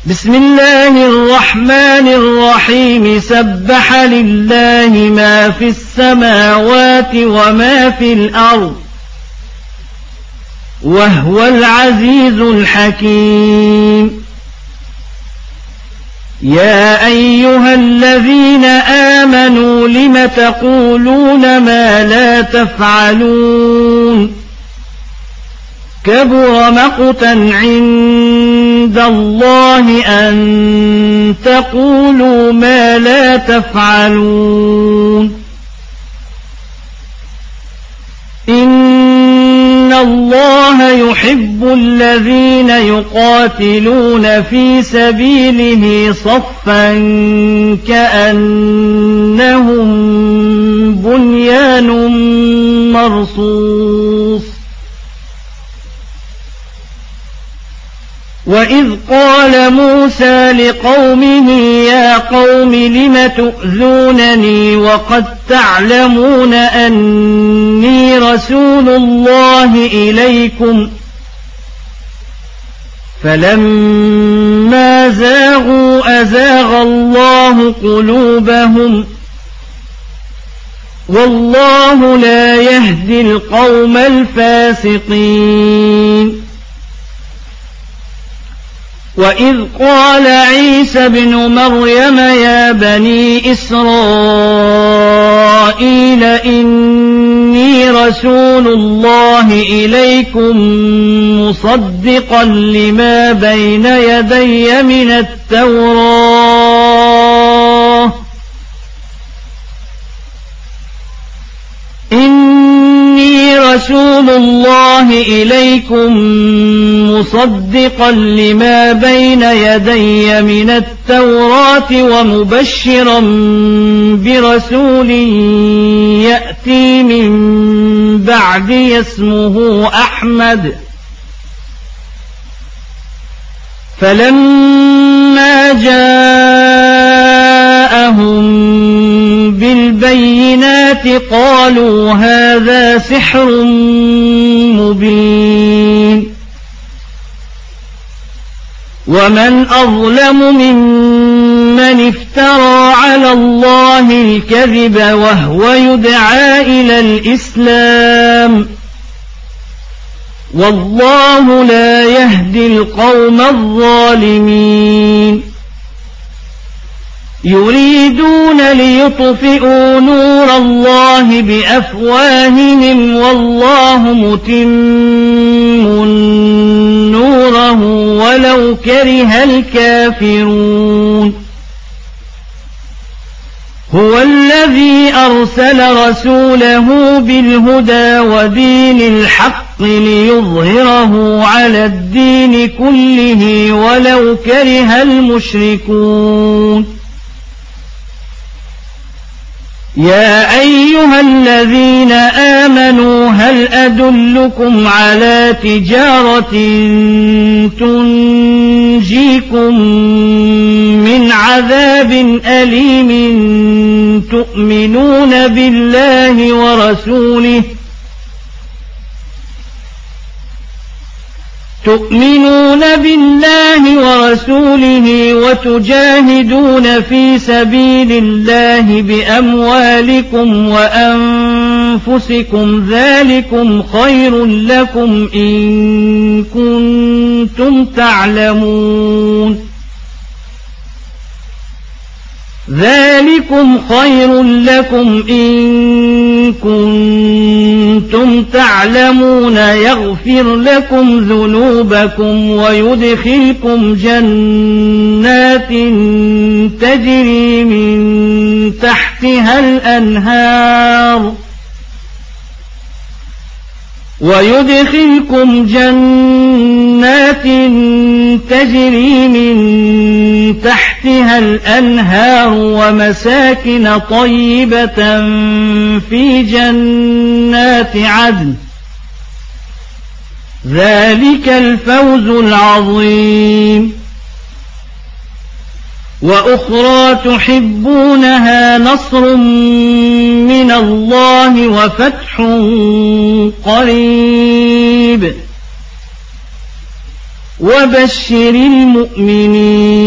بسم الله الرحمن الرحيم سبح لله ما في السماوات وما في الأرض وهو العزيز الحكيم يا أيها الذين آمنوا لم تقولون ما لا تفعلون كبر مقتا عند الله أن تقولوا ما لا تفعلون إن الله يحب الذين يقاتلون في سبيله صفا كأنهم بنيان مرصوص وإذ قال موسى لقومه يا قوم لم تؤذونني وقد تعلمون أني رسول الله إليكم فلما زاغوا أزاغ الله قلوبهم والله لا يهدي القوم الفاسقين وإذ قال عيسى ابن مريم يا بني إسرائيل إني رسول الله إليكم مصدقا لما بين يدي من التوراة رسول الله إليكم مصدقا لما بين يدي من التوراة ومبشرا برسول يأتي من بعدي اسمه أحمد فلما جاءهم بالبينات قالوا هذا سحر مبين ومن أظلم ممن افترى على الله الكذب وهو يدعى إلى الإسلام والله لا يهدي القوم الظالمين يريدون ليطفئوا نور الله بأفواههم والله متم نوره ولو كره الكافرون هو الذي أرسل رسوله بالهدى ودين الحق ليظهره على الدين كله ولو كره المشركون يا أيها الذين آمنوا هل أدلكم على تجارة تنجيكم من عذاب أليم تؤمنون بالله ورسوله وتجاهدون في سبيل الله بأموالكم وأنفسكم ذلكم خير لكم إن كنتم تعلمون يغفر لكم ذنوبكم ويدخلكم جنات تجري من تحتها الأنهار ومساكن طيبة في جنات عدن ذلك الفوز العظيم وأخرى تحبونها نصر من الله وفتح قريب وبشر المؤمنين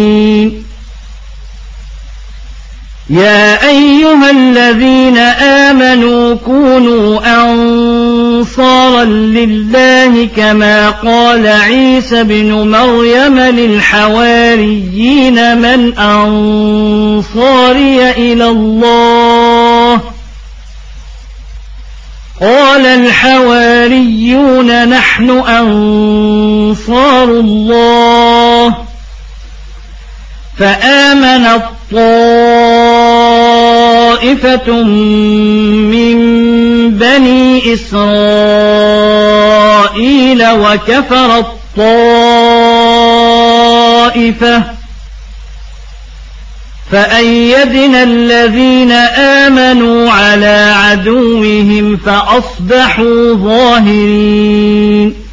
يا أيها الذين آمنوا كونوا أنصارا لله كما قال عيسى بن مريم للحواريين من أنصاري إلى الله قال الحواريون نحن أنصار الله فآمنت طائفة من بني إسرائيل وكفرت طائفة فأيدنا الذين آمنوا على عدوهم فأصبحوا ظاهرين